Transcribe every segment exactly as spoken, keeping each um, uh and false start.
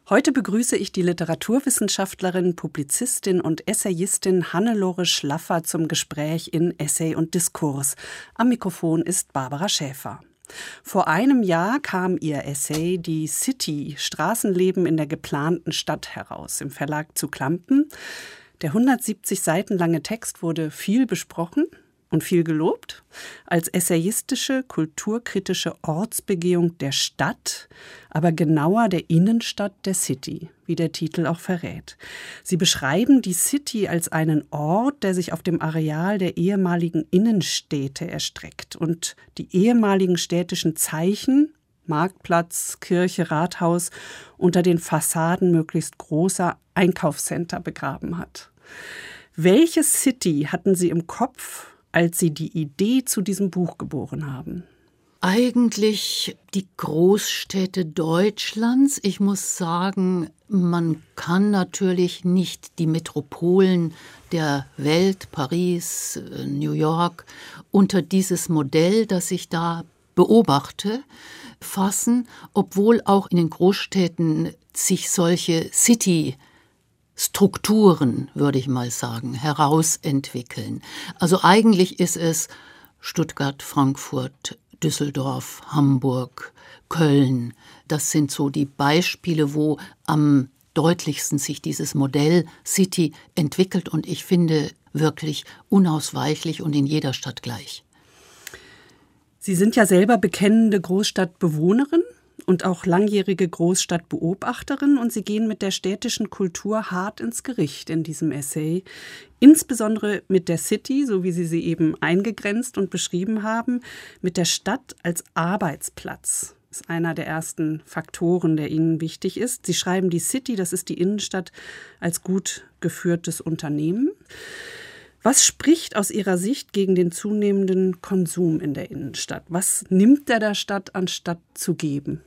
Heute begrüße ich die Literaturwissenschaftlerin, Publizistin und Essayistin Hannelore Schlaffer zum Gespräch in Essay und Diskurs. Am Mikrofon ist Barbara Schäfer. Vor einem Jahr kam ihr Essay Die City, Straßenleben in der geplanten Stadt heraus, im Verlag zu Klampen. Der hundertsiebzig Seiten lange Text wurde viel besprochen und viel gelobt, als essayistische, kulturkritische Ortsbegehung der Stadt, aber genauer der Innenstadt der City, wie der Titel auch verrät. Sie beschreiben die City als einen Ort, der sich auf dem Areal der ehemaligen Innenstädte erstreckt und die ehemaligen städtischen Zeichen, Marktplatz, Kirche, Rathaus, unter den Fassaden möglichst großer Einkaufscenter begraben hat. Welche City hatten Sie im Kopf, als Sie die Idee zu diesem Buch geboren haben? Eigentlich die Großstädte Deutschlands. Ich muss sagen, man kann natürlich nicht die Metropolen der Welt, Paris, New York, unter dieses Modell, das ich da beobachte, fassen, obwohl auch in den Großstädten sich solche City Strukturen, würde ich mal sagen, herausentwickeln. Also eigentlich ist es Stuttgart, Frankfurt, Düsseldorf, Hamburg, Köln. Das sind so die Beispiele, wo am deutlichsten sich dieses Modell City entwickelt und ich finde wirklich unausweichlich und in jeder Stadt gleich. Sie sind ja selber bekennende Großstadtbewohnerin und auch langjährige Großstadtbeobachterin und Sie gehen mit der städtischen Kultur hart ins Gericht in diesem Essay. Insbesondere mit der City, so wie Sie sie eben eingegrenzt und beschrieben haben, mit der Stadt als Arbeitsplatz. Das ist einer der ersten Faktoren, der Ihnen wichtig ist. Sie schreiben die City, das ist die Innenstadt, als gut geführtes Unternehmen. Was spricht aus Ihrer Sicht gegen den zunehmenden Konsum in der Innenstadt? Was nimmt er der Stadt, anstatt zu geben?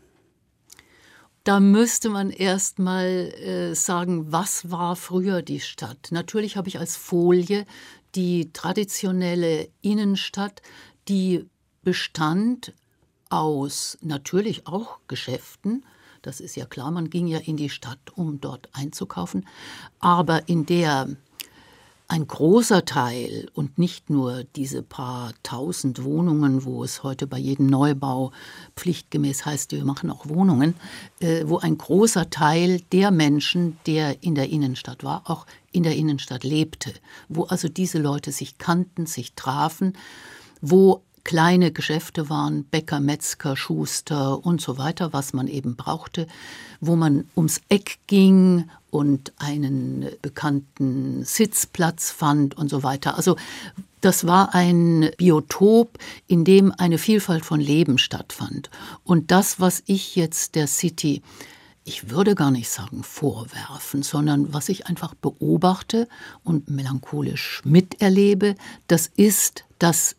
Da müsste man erst mal äh, sagen, was war früher die Stadt? Natürlich habe ich als Folie die traditionelle Innenstadt, die bestand aus natürlich auch Geschäften. Das ist ja klar, man ging ja in die Stadt, um dort einzukaufen. Aber in der ein großer Teil und nicht nur diese paar tausend Wohnungen, wo es heute bei jedem Neubau pflichtgemäß heißt, wir machen auch Wohnungen, äh, wo ein großer Teil der Menschen, der in der Innenstadt war, auch in der Innenstadt lebte, wo also diese Leute sich kannten, sich trafen, wo kleine Geschäfte waren, Bäcker, Metzger, Schuster und so weiter, was man eben brauchte, wo man ums Eck ging und einen bekannten Sitzplatz fand und so weiter. Also das war ein Biotop, in dem eine Vielfalt von Leben stattfand. Und das, was ich jetzt der City, ich würde gar nicht sagen vorwerfen, sondern was ich einfach beobachte und melancholisch miterlebe, das ist, dass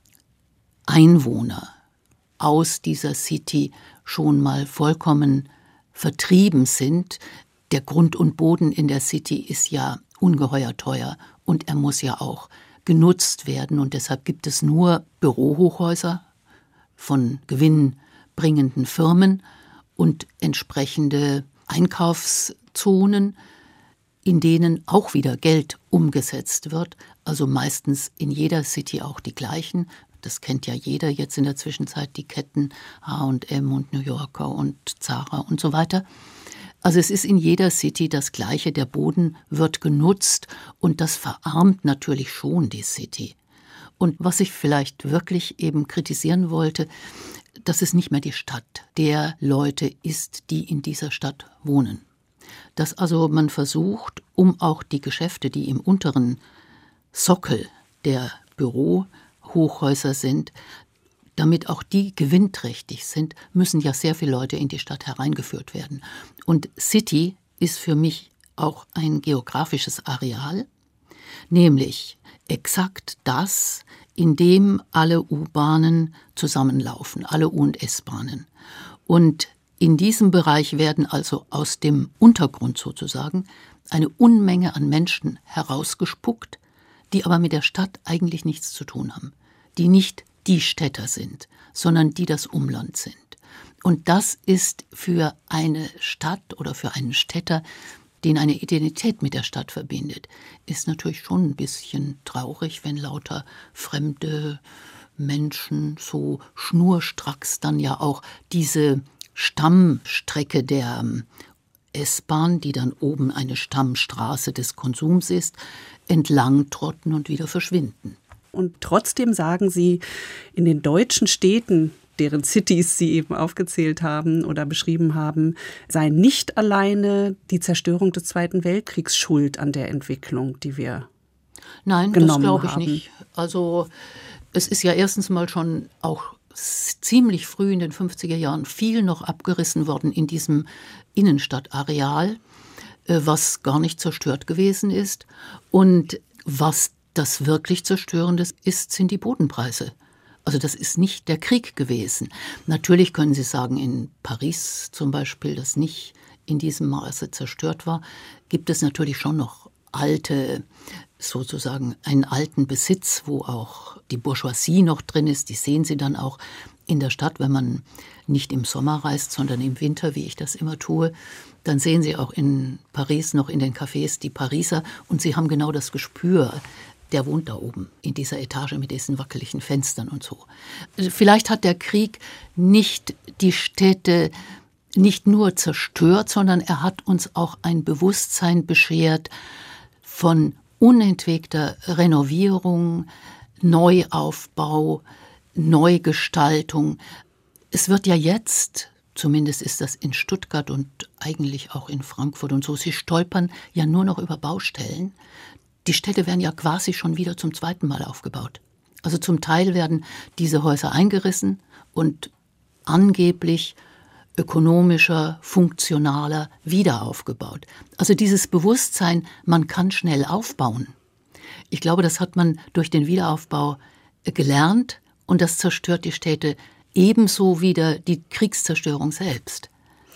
Einwohner aus dieser City schon mal vollkommen vertrieben sind. Der Grund und Boden in der City ist ja ungeheuer teuer und er muss ja auch genutzt werden. Und deshalb gibt es nur Bürohochhäuser von gewinnbringenden Firmen und entsprechende Einkaufszonen, in denen auch wieder Geld umgesetzt wird. Also meistens in jeder City auch die gleichen. Das kennt ja jeder jetzt in der Zwischenzeit, die Ketten H und M und New Yorker und Zara und so weiter. Also es ist in jeder City das Gleiche, der Boden wird genutzt und das verarmt natürlich schon die City. Und was ich vielleicht wirklich eben kritisieren wollte, dass es nicht mehr die Stadt der Leute ist, die in dieser Stadt wohnen. Dass also man versucht, um auch die Geschäfte, die im unteren Sockel der Bürohochhäuser sind, damit auch die gewinnträchtig sind, müssen ja sehr viele Leute in die Stadt hereingeführt werden. Und City ist für mich auch ein geografisches Areal, nämlich exakt das, in dem alle U-Bahnen zusammenlaufen, alle U- und S-Bahnen. Und in diesem Bereich werden also aus dem Untergrund sozusagen eine Unmenge an Menschen herausgespuckt, die aber mit der Stadt eigentlich nichts zu tun haben, die nicht die Städter sind, sondern die das Umland sind. Und das ist für eine Stadt oder für einen Städter, den eine Identität mit der Stadt verbindet, ist natürlich schon ein bisschen traurig, wenn lauter fremde Menschen so schnurstracks dann ja auch diese Stammstrecke der S-Bahn, die dann oben eine Stammstraße des Konsums ist, entlang trotten und wieder verschwinden. Und trotzdem sagen Sie, in den deutschen Städten, deren Cities Sie eben aufgezählt haben oder beschrieben haben, sei nicht alleine die Zerstörung des Zweiten Weltkriegs schuld an der Entwicklung, die wir Nein, genommen das glaube ich haben. nicht. Also es ist ja erstens mal schon auch ziemlich früh in den fünfziger Jahren viel noch abgerissen worden in diesem Innenstadtareal, was gar nicht zerstört gewesen ist. Und was das wirklich Zerstörende ist, sind die Bodenpreise. Also das ist nicht der Krieg gewesen. Natürlich können Sie sagen, in Paris zum Beispiel, das nicht in diesem Maße zerstört war, gibt es natürlich schon noch alte, sozusagen einen alten Besitz, wo auch die Bourgeoisie noch drin ist. Die sehen Sie dann auch in der Stadt, wenn man nicht im Sommer reist, sondern im Winter, wie ich das immer tue. Dann sehen Sie auch in Paris noch in den Cafés die Pariser und Sie haben genau das Gespür. Der wohnt da oben in dieser Etage mit diesen wackeligen Fenstern und so. Vielleicht hat der Krieg nicht die Städte nicht nur zerstört, sondern er hat uns auch ein Bewusstsein beschert von unentwegter Renovierung, Neuaufbau, Neugestaltung. Es wird ja jetzt, zumindest ist das in Stuttgart und eigentlich auch in Frankfurt und so, sie stolpern ja nur noch über Baustellen. Die Städte werden ja quasi schon wieder zum zweiten Mal aufgebaut. Also zum Teil werden diese Häuser eingerissen und angeblich ökonomischer, funktionaler wieder aufgebaut. Also dieses Bewusstsein, man kann schnell aufbauen. Ich glaube, das hat man durch den Wiederaufbau gelernt und das zerstört die Städte ebenso wie die Kriegszerstörung selbst.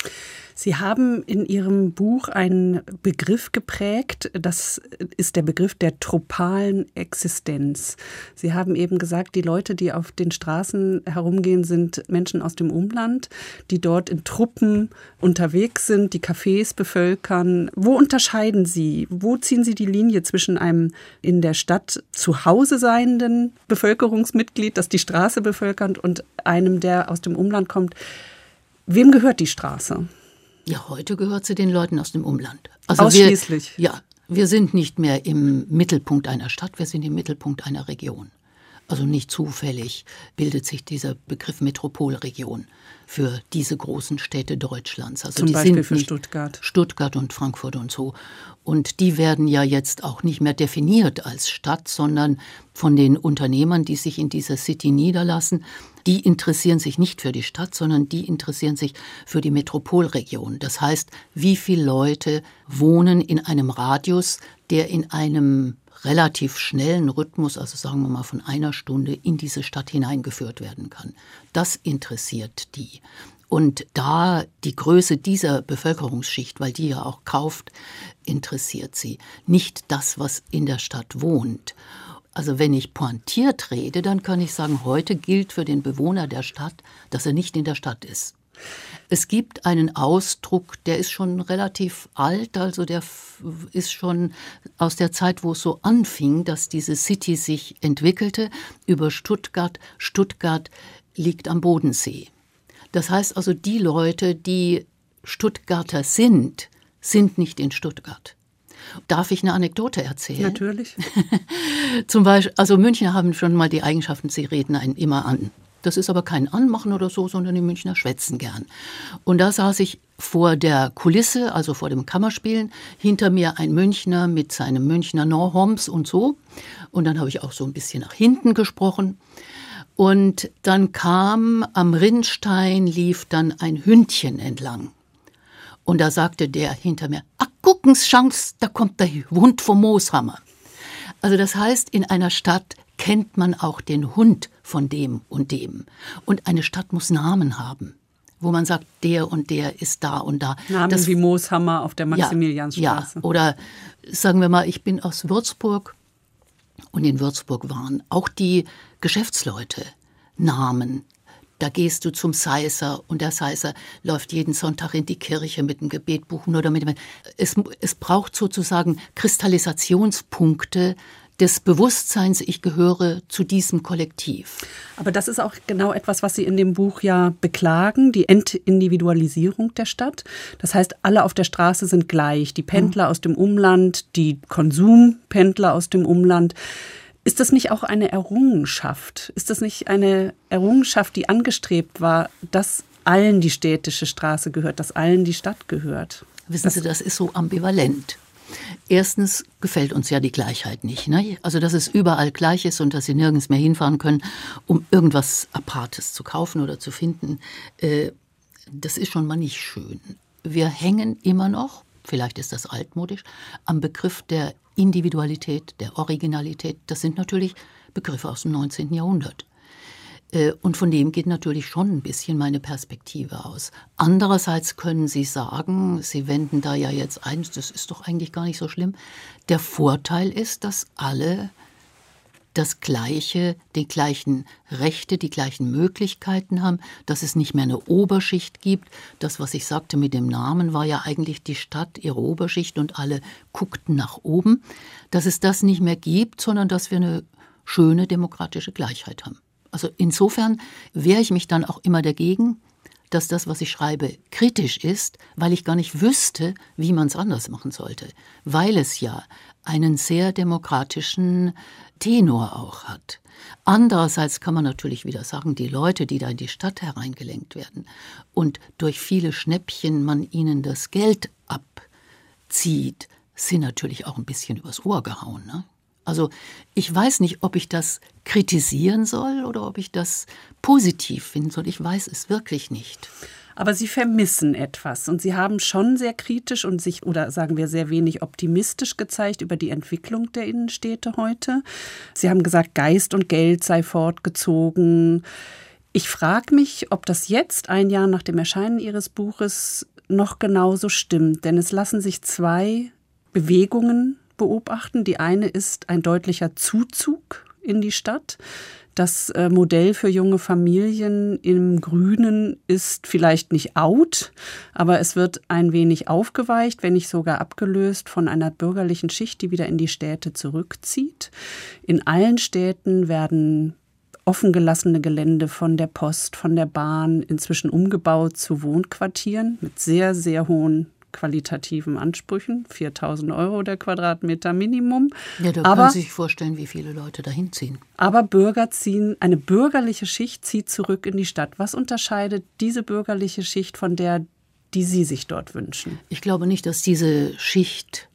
Sie haben in Ihrem Buch einen Begriff geprägt, das ist der Begriff der tropalen Existenz. Sie haben eben gesagt, die Leute, die auf den Straßen herumgehen, sind Menschen aus dem Umland, die dort in Truppen unterwegs sind, die Cafés bevölkern. Wo unterscheiden Sie, wo ziehen Sie die Linie zwischen einem in der Stadt zu Hause seienden Bevölkerungsmitglied, das die Straße bevölkert, und einem, der aus dem Umland kommt? Wem gehört die Straße? Ja, heute gehört sie den Leuten aus dem Umland. Also ausschließlich? Wir, ja, wir sind nicht mehr im Mittelpunkt einer Stadt, wir sind im Mittelpunkt einer Region. Also nicht zufällig bildet sich dieser Begriff Metropolregion für diese großen Städte Deutschlands. Also Zum die Beispiel sind für nicht Stuttgart. Stuttgart und Frankfurt und so. Und die werden ja jetzt auch nicht mehr definiert als Stadt, sondern von den Unternehmern, die sich in dieser City niederlassen. Die interessieren sich nicht für die Stadt, sondern die interessieren sich für die Metropolregion. Das heißt, wie viele Leute wohnen in einem Radius, der in einem relativ schnellen Rhythmus, also sagen wir mal von einer Stunde, in diese Stadt hineingeführt werden kann. Das interessiert die. Und da die Größe dieser Bevölkerungsschicht, weil die ja auch kauft, interessiert sie. Nicht das, was in der Stadt wohnt. Also wenn ich pointiert rede, dann kann ich sagen, heute gilt für den Bewohner der Stadt, dass er nicht in der Stadt ist. Es gibt einen Ausdruck, der ist schon relativ alt, also der ist schon aus der Zeit, wo es so anfing, dass diese City sich entwickelte, über Stuttgart. Stuttgart liegt am Bodensee. Das heißt also, die Leute, die Stuttgarter sind, sind nicht in Stuttgart. Darf ich eine Anekdote erzählen? Natürlich. Zum Beispiel, also Münchner haben schon mal die Eigenschaften, sie reden einen immer an. Das ist aber kein Anmachen oder so, sondern die Münchner schwätzen gern. Und da saß ich vor der Kulisse, also vor dem Kammerspielen, hinter mir ein Münchner mit seinem Münchner Nohoms und so. Und dann habe ich auch so ein bisschen nach hinten gesprochen. Und dann kam am Rinnstein, lief dann ein Hündchen entlang. Und da sagte der hinter mir, ach, gucken's, Chance, da kommt der Hund vom Mooshammer. Also das heißt, in einer Stadt kennt man auch den Hund von dem und dem. Und eine Stadt muss Namen haben, wo man sagt, der und der ist da und da. Namen das, wie Mooshammer auf der Maximiliansstraße. Ja, ja, oder sagen wir mal, ich bin aus Würzburg und in Würzburg waren auch die Geschäftsleute Namen. Da gehst du zum Seiser und der Seiser läuft jeden Sonntag in die Kirche mit einem Gebetbuch. Oder mit, es, es braucht sozusagen Kristallisationspunkte des Bewusstseins, ich gehöre zu diesem Kollektiv. Aber das ist auch genau etwas, was Sie in dem Buch ja beklagen, die Entindividualisierung der Stadt. Das heißt, alle auf der Straße sind gleich, die Pendler mhm. aus dem Umland, die Konsumpendler aus dem Umland. Ist das nicht auch eine Errungenschaft? Ist das nicht eine Errungenschaft, die angestrebt war, dass allen die städtische Straße gehört, dass allen die Stadt gehört? Wissen das Sie, das ist so ambivalent. Erstens gefällt uns ja die Gleichheit nicht. Ne? Also, dass es überall gleich ist und dass Sie nirgends mehr hinfahren können, um irgendwas Apartes zu kaufen oder zu finden, äh, das ist schon mal nicht schön. Wir hängen immer noch, vielleicht ist das altmodisch, am Begriff der Individualität, der Originalität. Das sind natürlich Begriffe aus dem neunzehnten Jahrhundert. Und von dem geht natürlich schon ein bisschen meine Perspektive aus. Andererseits können Sie sagen, Sie wenden da ja jetzt ein, das ist doch eigentlich gar nicht so schlimm. Der Vorteil ist, dass alle das Gleiche, die gleichen Rechte, die gleichen Möglichkeiten haben, dass es nicht mehr eine Oberschicht gibt. Das, was ich sagte mit dem Namen, war ja eigentlich die Stadt, ihre Oberschicht und alle guckten nach oben. Dass es das nicht mehr gibt, sondern dass wir eine schöne demokratische Gleichheit haben. Also insofern wehre ich mich dann auch immer dagegen, dass das, was ich schreibe, kritisch ist, weil ich gar nicht wüsste, wie man es anders machen sollte. Weil es ja einen sehr demokratischen Tenor auch hat. Andererseits kann man natürlich wieder sagen, die Leute, die da in die Stadt hereingelenkt werden und durch viele Schnäppchen man ihnen das Geld abzieht, sind natürlich auch ein bisschen übers Ohr gehauen, ne? Also ich weiß nicht, ob ich das kritisieren soll oder ob ich das positiv finden soll. Ich weiß es wirklich nicht. Aber Sie vermissen etwas und Sie haben schon sehr kritisch und sich, oder sagen wir sehr wenig optimistisch gezeigt über die Entwicklung der Innenstädte heute. Sie haben gesagt, Geist und Geld sei fortgezogen. Ich frage mich, ob das jetzt, ein Jahr nach dem Erscheinen Ihres Buches, noch genauso stimmt. Denn es lassen sich zwei Bewegungen beobachten. Die eine ist ein deutlicher Zuzug in die Stadt. Das Modell für junge Familien im Grünen ist vielleicht nicht out, aber es wird ein wenig aufgeweicht, wenn nicht sogar abgelöst von einer bürgerlichen Schicht, die wieder in die Städte zurückzieht. In allen Städten werden offengelassene Gelände von der Post, von der Bahn inzwischen umgebaut zu Wohnquartieren mit sehr, sehr hohen qualitativen Ansprüchen, viertausend Euro der Quadratmeter Minimum. Ja, da aber, können Sie sich vorstellen, wie viele Leute dahin ziehen. Aber Bürger ziehen, eine bürgerliche Schicht zieht zurück in die Stadt. Was unterscheidet diese bürgerliche Schicht von der, die Sie sich dort wünschen? Ich glaube nicht, dass diese Schicht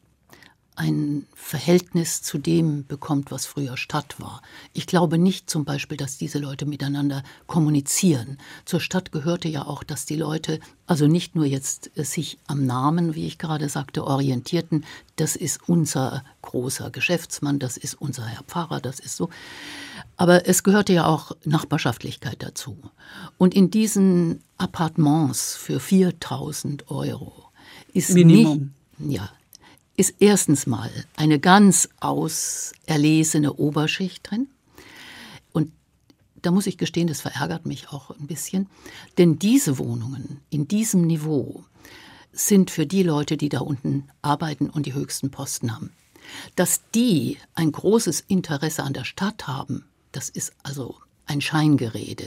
ein Verhältnis zu dem bekommt, was früher Stadt war. Ich glaube nicht zum Beispiel, dass diese Leute miteinander kommunizieren. Zur Stadt gehörte ja auch, dass die Leute also nicht nur jetzt sich am Namen, wie ich gerade sagte, orientierten. Das ist unser großer Geschäftsmann, das ist unser Herr Pfarrer, das ist so. Aber es gehörte ja auch Nachbarschaftlichkeit dazu. Und in diesen Appartements für viertausend Euro ist Minimum. Nicht, ja, ist erstens mal eine ganz auserlesene Oberschicht drin. Und da muss ich gestehen, das verärgert mich auch ein bisschen. Denn diese Wohnungen in diesem Niveau sind für die Leute, die da unten arbeiten und die höchsten Posten haben. Dass die ein großes Interesse an der Stadt haben, das ist also ein Scheingerede.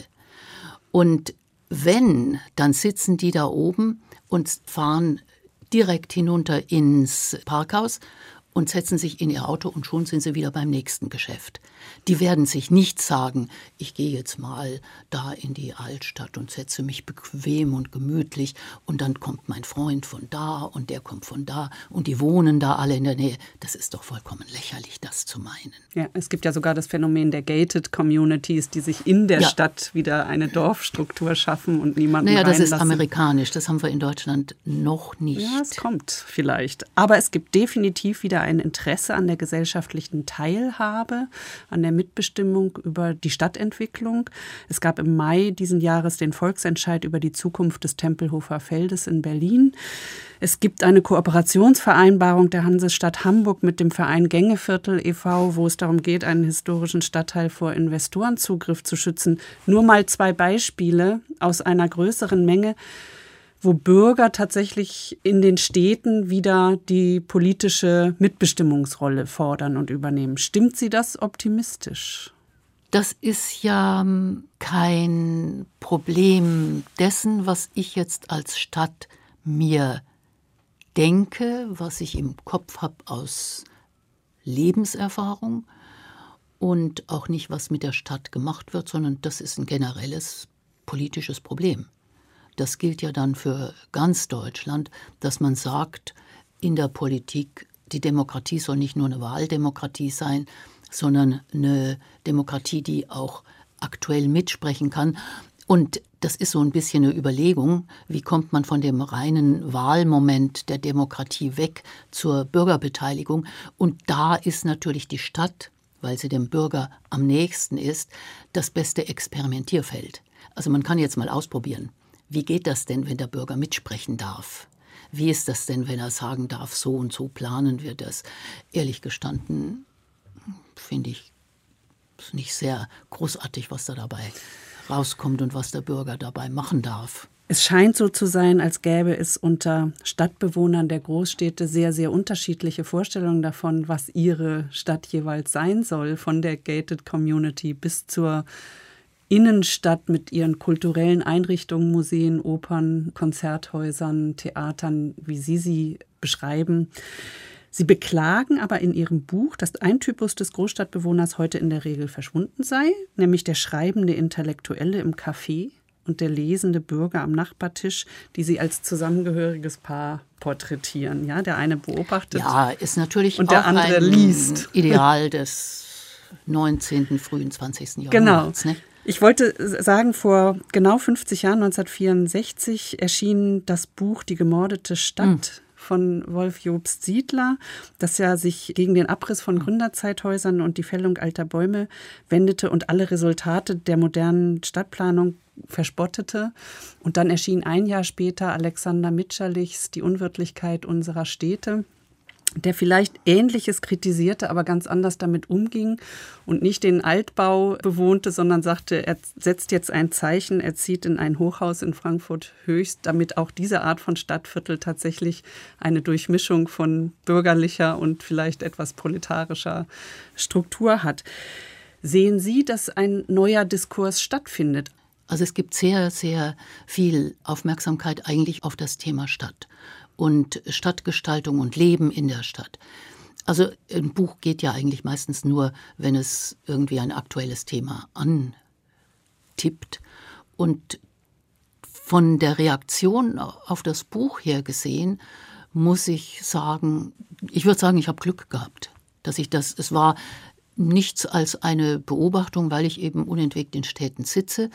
Und wenn, dann sitzen die da oben und fahren direkt hinunter ins Parkhaus und setzen sich in ihr Auto und schon sind sie wieder beim nächsten Geschäft. Die werden sich nicht sagen, ich gehe jetzt mal da in die Altstadt und setze mich bequem und gemütlich und dann kommt mein Freund von da und der kommt von da und die wohnen da alle in der Nähe. Das ist doch vollkommen lächerlich, das zu meinen. Ja, es gibt ja sogar das Phänomen der Gated Communities, die sich in der ja. Stadt wieder eine Dorfstruktur schaffen und niemanden naja, reinlassen. Das ist amerikanisch, das haben wir in Deutschland noch nicht. Ja, es kommt vielleicht. Aber es gibt definitiv wieder ein Interesse an der gesellschaftlichen Teilhabe, an der Mitbestimmung über die Stadtentwicklung. Es gab im Mai diesen Jahres den Volksentscheid über die Zukunft des Tempelhofer Feldes in Berlin. Es gibt eine Kooperationsvereinbarung der Hansestadt Hamburg mit dem Verein Gängeviertel e V, wo es darum geht, einen historischen Stadtteil vor Investorenzugriff zu schützen. Nur mal zwei Beispiele aus einer größeren Menge, wo Bürger tatsächlich in den Städten wieder die politische Mitbestimmungsrolle fordern und übernehmen. Stimmt Sie das optimistisch? Das ist ja kein Problem dessen, was ich jetzt als Stadt mir denke, was ich im Kopf habe aus Lebenserfahrung und auch nicht, was mit der Stadt gemacht wird, sondern das ist ein generelles politisches Problem. Das gilt ja dann für ganz Deutschland, dass man sagt, in der Politik, die Demokratie soll nicht nur eine Wahldemokratie sein, sondern eine Demokratie, die auch aktuell mitsprechen kann. Und das ist so ein bisschen eine Überlegung, wie kommt man von dem reinen Wahlmoment der Demokratie weg zur Bürgerbeteiligung. Und da ist natürlich die Stadt, weil sie dem Bürger am nächsten ist, das beste Experimentierfeld. Also man kann jetzt mal ausprobieren, wie geht das denn, wenn der Bürger mitsprechen darf? Wie ist das denn, wenn er sagen darf, so und so planen wir das? Ehrlich gestanden finde ich es nicht sehr großartig, was da dabei rauskommt und was der Bürger dabei machen darf. Es scheint so zu sein, als gäbe es unter Stadtbewohnern der Großstädte sehr, sehr unterschiedliche Vorstellungen davon, was ihre Stadt jeweils sein soll, von der Gated Community bis zur Innenstadt mit ihren kulturellen Einrichtungen, Museen, Opern, Konzerthäusern, Theatern, wie Sie sie beschreiben. Sie beklagen aber in Ihrem Buch, dass ein Typus des Großstadtbewohners heute in der Regel verschwunden sei, nämlich der schreibende Intellektuelle im Café und der lesende Bürger am Nachbartisch, die Sie als zusammengehöriges Paar porträtieren. Ja, der eine beobachtet, ja, ist natürlich und auch der andere ein liest. Ideal des neunzehnten, frühen zwanzigsten Jahrhunderts. Genau. Ne? Ich wollte sagen, vor genau fünfzig Jahren, neunzehnhundertvierundsechzig, erschien das Buch Die gemordete Stadt hm. von Wolf Jobst Siedler, das ja sich gegen den Abriss von Gründerzeithäusern und die Fällung alter Bäume wendete und alle Resultate der modernen Stadtplanung verspottete. Und dann erschien ein Jahr später Alexander Mitscherlichs Die Unwirtlichkeit unserer Städte, der vielleicht Ähnliches kritisierte, aber ganz anders damit umging und nicht den Altbau bewohnte, sondern sagte, er setzt jetzt ein Zeichen, er zieht in ein Hochhaus in Frankfurt Höchst, damit auch diese Art von Stadtviertel tatsächlich eine Durchmischung von bürgerlicher und vielleicht etwas proletarischer Struktur hat. Sehen Sie, dass ein neuer Diskurs stattfindet? Also es gibt sehr, sehr viel Aufmerksamkeit eigentlich auf das Thema Stadt und Stadtgestaltung und Leben in der Stadt. Also ein Buch geht ja eigentlich meistens nur, wenn es irgendwie ein aktuelles Thema antippt. Und von der Reaktion auf das Buch her gesehen, muss ich sagen, ich würde sagen, ich habe Glück gehabt, dass ich das, es war nichts als eine Beobachtung, weil ich eben unentwegt in Städten sitze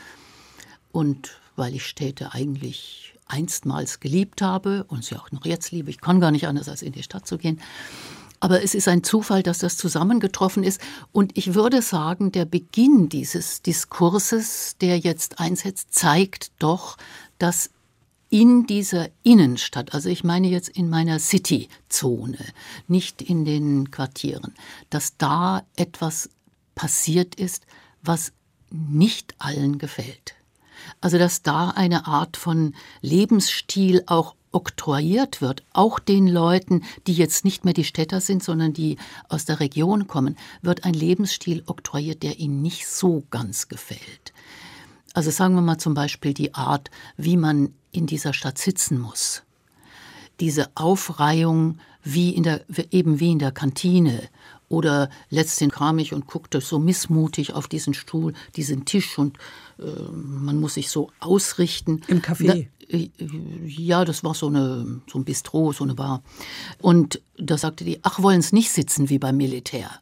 und weil ich Städte eigentlich einstmals geliebt habe und sie auch noch jetzt liebe. Ich kann gar nicht anders, als in die Stadt zu gehen. Aber es ist ein Zufall, dass das zusammengetroffen ist. Und ich würde sagen, der Beginn dieses Diskurses, der jetzt einsetzt, zeigt doch, dass in dieser Innenstadt, also ich meine jetzt in meiner City-Zone, nicht in den Quartieren, dass da etwas passiert ist, was nicht allen gefällt. Also dass da eine Art von Lebensstil auch oktroyiert wird, auch den Leuten, die jetzt nicht mehr die Städter sind, sondern die aus der Region kommen, wird ein Lebensstil oktroyiert, der ihnen nicht so ganz gefällt. Also sagen wir mal zum Beispiel die Art, wie man in dieser Stadt sitzen muss. Diese Aufreihung wie in der, eben wie in der Kantine. Oder letztendlich kam ich und guckte so missmutig auf diesen Stuhl, diesen Tisch und äh, man muss sich so ausrichten. Im Café? Da, äh, ja, das war so, eine, so ein Bistro, so eine Bar. Und da sagte die, ach, wollen Sie nicht sitzen wie beim Militär?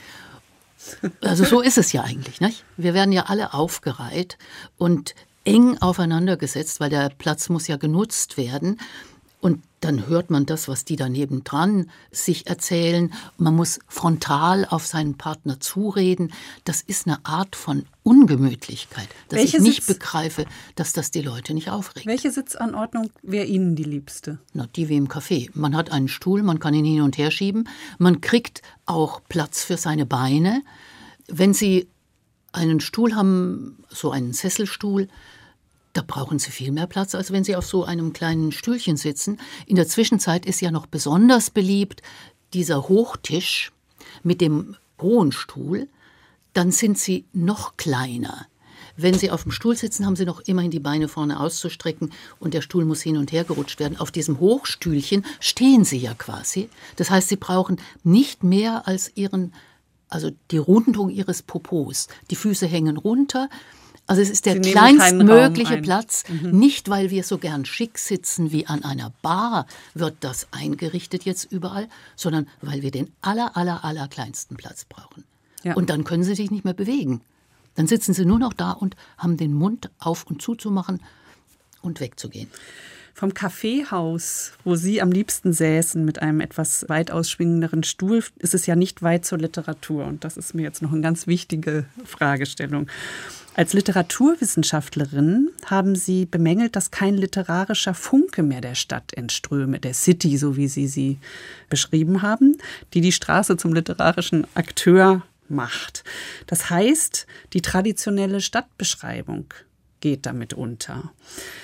Also so ist es ja eigentlich, nicht? Wir werden ja alle aufgereiht und eng aufeinander gesetzt, weil der Platz muss ja genutzt werden. Und dann hört man das, was die daneben dran sich erzählen. Man muss frontal auf seinen Partner zureden. Das ist eine Art von Ungemütlichkeit, dass Welche ich nicht Sitz? begreife, dass das die Leute nicht aufregt. Welche Sitzanordnung wäre Ihnen die liebste? Na, die wie im Café. Man hat einen Stuhl, man kann ihn hin und her schieben. Man kriegt auch Platz für seine Beine. Wenn Sie einen Stuhl haben, so einen Sesselstuhl, da brauchen Sie viel mehr Platz, als wenn Sie auf so einem kleinen Stühlchen sitzen. In der Zwischenzeit ist ja noch besonders beliebt dieser Hochtisch mit dem hohen Stuhl. Dann sind Sie noch kleiner. Wenn Sie auf dem Stuhl sitzen, haben Sie noch immerhin die Beine vorne auszustrecken und der Stuhl muss hin und her gerutscht werden. Auf diesem Hochstühlchen stehen Sie ja quasi. Das heißt, Sie brauchen nicht mehr als Ihren, also die Rundung Ihres Popos. Die Füße hängen runter. Also es ist der kleinstmögliche Platz, mhm. nicht weil wir so gern schick sitzen wie an einer Bar, wird das eingerichtet jetzt überall, sondern weil wir den aller, aller, aller kleinsten Platz brauchen. Ja. Und dann können Sie sich nicht mehr bewegen. Dann sitzen Sie nur noch da und haben den Mund auf und zuzumachen und wegzugehen. Vom Kaffeehaus, wo Sie am liebsten säßen mit einem etwas weit ausschwingenderen Stuhl, ist es ja nicht weit zur Literatur. Und das ist mir jetzt noch eine ganz wichtige Fragestellung. Als Literaturwissenschaftlerin haben Sie bemängelt, dass kein literarischer Funke mehr der Stadt entströme, der City, so wie Sie sie beschrieben haben, die die Straße zum literarischen Akteur macht. Das heißt, die traditionelle Stadtbeschreibung geht damit unter.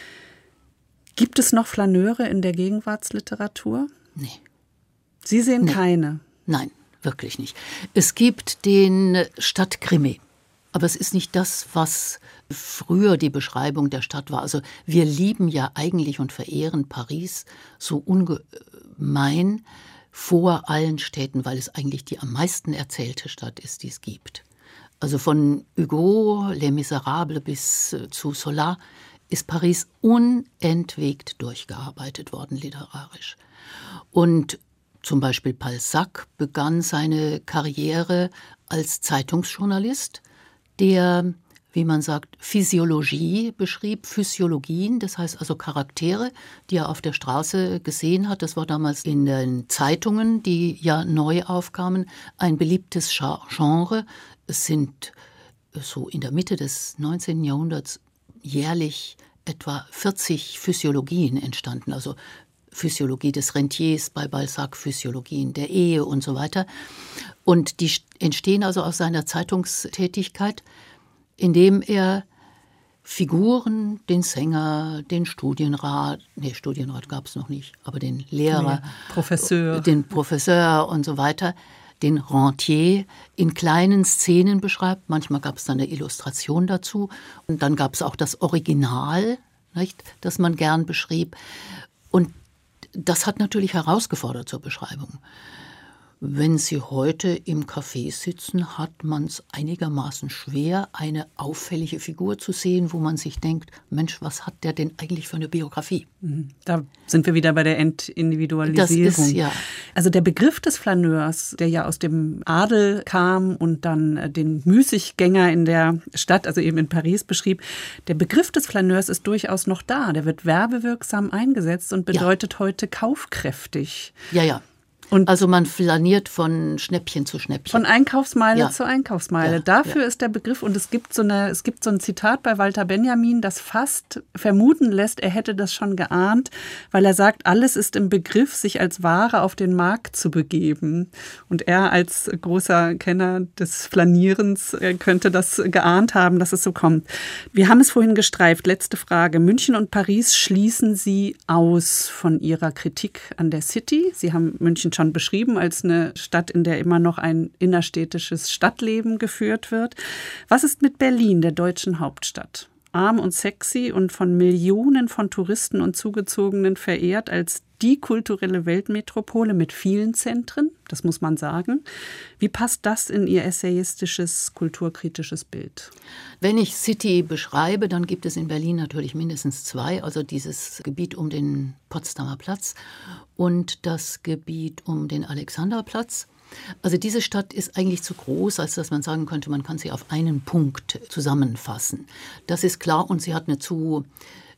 Gibt es noch Flaneure in der Gegenwartsliteratur? Nee. Sie sehen nee. keine? Nein, wirklich nicht. Es gibt den Stadtkrimi. Aber es ist nicht das, was früher die Beschreibung der Stadt war. Also wir lieben ja eigentlich und verehren Paris so ungemein vor allen Städten, weil es eigentlich die am meisten erzählte Stadt ist, die es gibt. Also von Hugo, Les Misérables bis zu Zola ist Paris unentwegt durchgearbeitet worden literarisch. Und zum Beispiel Balzac begann seine Karriere als Zeitungsjournalist, der, wie man sagt, Physiologie beschrieb, Physiologien, das heißt also Charaktere, die er auf der Straße gesehen hat. Das war damals in den Zeitungen, die ja neu aufkamen, ein beliebtes Genre. Es sind so in der Mitte des neunzehnten Jahrhunderts jährlich etwa vierzig Physiologien entstanden, also Physiologie des Rentiers bei Balzac, Physiologien der Ehe und so weiter. Und die entstehen also aus seiner Zeitungstätigkeit, indem er Figuren, den Sänger, den Studienrat, nee, Studienrat gab es noch nicht, aber den Lehrer, ja, Professeur. den Professor und so weiter, den Rentier in kleinen Szenen beschreibt. Manchmal gab es dann eine Illustration dazu. Und dann gab es auch das Original, nicht, das man gern beschrieb. Und das hat natürlich herausgefordert zur Beschreibung. Wenn Sie heute im Café sitzen, hat man es einigermaßen schwer, eine auffällige Figur zu sehen, wo man sich denkt, Mensch, was hat der denn eigentlich für eine Biografie? Da sind wir wieder bei der Entindividualisierung. Das ist, ja. Also der Begriff des Flaneurs, der ja aus dem Adel kam und dann den Müßiggänger in der Stadt, also eben in Paris beschrieb, der Begriff des Flaneurs ist durchaus noch da. Der wird werbewirksam eingesetzt und bedeutet ja. heute kaufkräftig. Ja, ja. Und also man flaniert von Schnäppchen zu Schnäppchen. Von Einkaufsmeile ja. zu Einkaufsmeile. Ja, Dafür ja. ist der Begriff, und es gibt so eine, es gibt so ein Zitat bei Walter Benjamin, das fast vermuten lässt, er hätte das schon geahnt, weil er sagt, alles ist im Begriff, sich als Ware auf den Markt zu begeben. Und er als großer Kenner des Flanierens könnte das geahnt haben, dass es so kommt. Wir haben es vorhin gestreift. Letzte Frage. München und Paris schließen Sie aus von Ihrer Kritik an der City. Sie haben München schon beschrieben als eine Stadt, in der immer noch ein innerstädtisches Stadtleben geführt wird. Was ist mit Berlin, der deutschen Hauptstadt? Arm und sexy und von Millionen von Touristen und Zugezogenen verehrt als die kulturelle Weltmetropole mit vielen Zentren, das muss man sagen. Wie passt das in Ihr essayistisches, kulturkritisches Bild? Wenn ich City beschreibe, dann gibt es in Berlin natürlich mindestens zwei, also dieses Gebiet um den Potsdamer Platz und das Gebiet um den Alexanderplatz. Also diese Stadt ist eigentlich zu groß, als dass man sagen könnte, man kann sie auf einen Punkt zusammenfassen. Das ist klar und sie hat eine zu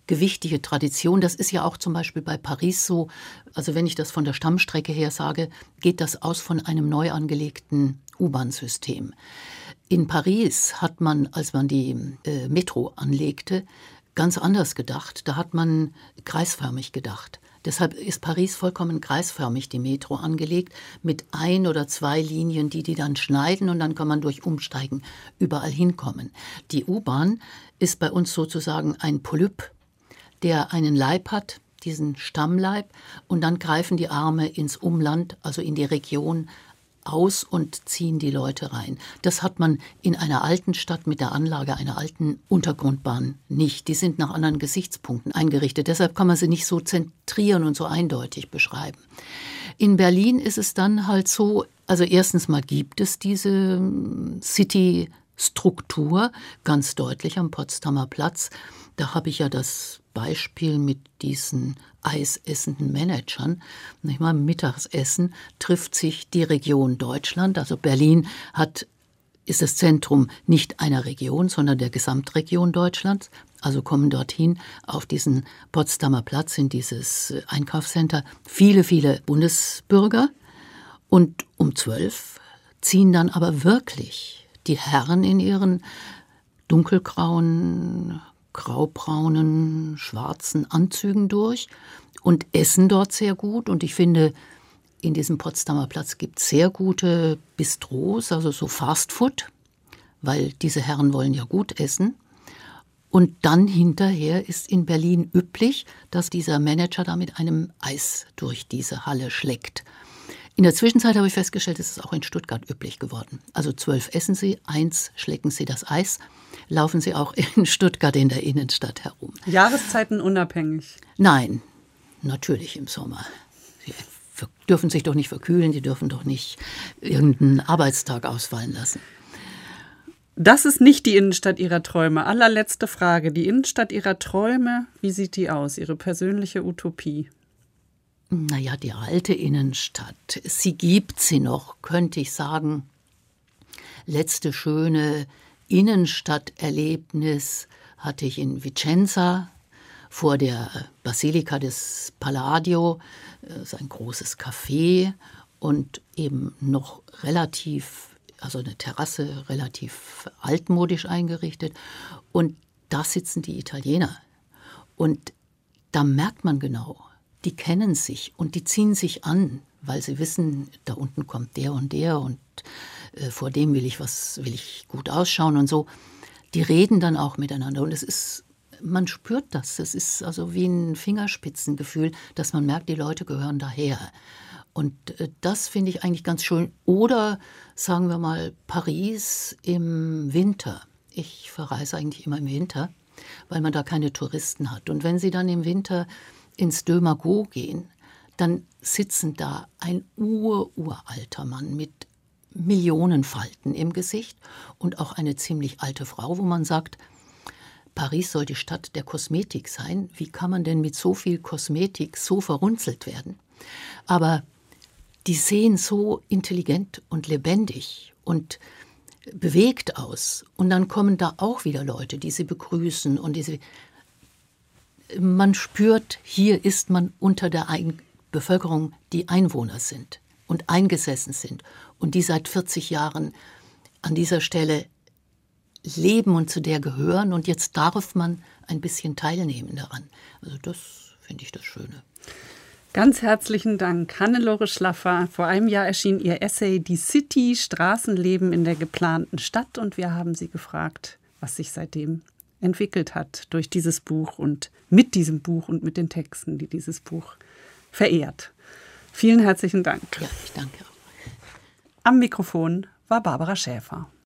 gewichtige Tradition. Das ist ja auch zum Beispiel bei Paris so. Also wenn ich das von der Stammstrecke her sage, geht das aus von einem neu angelegten U-Bahn-System. In Paris hat man, als man die äh, Metro anlegte, ganz anders gedacht. Da hat man kreisförmig gedacht. Deshalb ist Paris vollkommen kreisförmig, die Metro, angelegt, mit ein oder zwei Linien, die die dann schneiden, und dann kann man durch Umsteigen überall hinkommen. Die U-Bahn ist bei uns sozusagen ein Polyp, der einen Leib hat, diesen Stammleib, und dann greifen die Arme ins Umland, also in die Region, aus und ziehen die Leute rein. Das hat man in einer alten Stadt mit der Anlage einer alten Untergrundbahn nicht. Die sind nach anderen Gesichtspunkten eingerichtet. Deshalb kann man sie nicht so zentrieren und so eindeutig beschreiben. In Berlin ist es dann halt so, also erstens mal gibt es diese City-Struktur ganz deutlich am Potsdamer Platz. Da habe ich ja das Beispiel mit diesen eisessenden Managern. Nicht mal Mittagsessen trifft sich die Region Deutschland. Also Berlin hat, ist das Zentrum nicht einer Region, sondern der Gesamtregion Deutschlands. Also kommen dorthin auf diesen Potsdamer Platz in dieses Einkaufscenter viele, viele Bundesbürger. Und um zwölf ziehen dann aber wirklich die Herren in ihren dunkelgrauen, graubraunen, schwarzen Anzügen durch und essen dort sehr gut. Und ich finde, in diesem Potsdamer Platz gibt es sehr gute Bistros, also so Fastfood, weil diese Herren wollen ja gut essen. Und dann hinterher ist in Berlin üblich, dass dieser Manager da mit einem Eis durch diese Halle schlägt. In der Zwischenzeit habe ich festgestellt, es ist auch in Stuttgart üblich geworden. Also zwölf essen Sie, eins schlecken Sie das Eis, laufen Sie auch in Stuttgart in der Innenstadt herum. Jahreszeiten unabhängig? Nein, natürlich im Sommer. Sie dürfen sich doch nicht verkühlen, Sie dürfen doch nicht irgendeinen Arbeitstag ausfallen lassen. Das ist nicht die Innenstadt Ihrer Träume. Allerletzte Frage. Die Innenstadt Ihrer Träume, wie sieht die aus? Ihre persönliche Utopie? Naja, die alte Innenstadt, sie gibt sie noch, könnte ich sagen. Letzte schöne Innenstadterlebnis hatte ich in Vicenza vor der Basilika des Palladio. Das ist ein großes Café und eben noch relativ, also eine Terrasse, relativ altmodisch eingerichtet. Und da sitzen die Italiener. Und da merkt man genau, die kennen sich und die ziehen sich an, weil sie wissen, da unten kommt der und der und äh, vor dem will ich was, will ich gut ausschauen und so. Die reden dann auch miteinander und es ist, man spürt das. Es ist also wie ein Fingerspitzengefühl, dass man merkt, die Leute gehören daher. Und äh, das finde ich eigentlich ganz schön. Oder sagen wir mal Paris im Winter. Ich verreise eigentlich immer im Winter, weil man da keine Touristen hat. Und wenn Sie dann im Winter ins Deux Magots gehen, dann sitzen da ein ur-uralter Mann mit Millionenfalten im Gesicht und auch eine ziemlich alte Frau, wo man sagt, Paris soll die Stadt der Kosmetik sein. Wie kann man denn mit so viel Kosmetik so verrunzelt werden? Aber die sehen so intelligent und lebendig und bewegt aus. Und dann kommen da auch wieder Leute, die sie begrüßen und die sie man spürt, hier ist man unter der Ein- Bevölkerung, die Einwohner sind und eingesessen sind und die seit vierzig Jahren an dieser Stelle leben und zu der gehören. Und jetzt darf man ein bisschen teilnehmen daran. Also das finde ich das Schöne. Ganz herzlichen Dank, Hannelore Schlaffer. Vor einem Jahr erschien ihr Essay »Die City, Straßenleben in der geplanten Stadt«. Und wir haben Sie gefragt, was sich seitdem entwickelt hat durch dieses Buch und mit diesem Buch und mit den Texten, die dieses Buch verehrt. Vielen herzlichen Dank. Ja, ich danke auch. Am Mikrofon war Barbara Schäfer.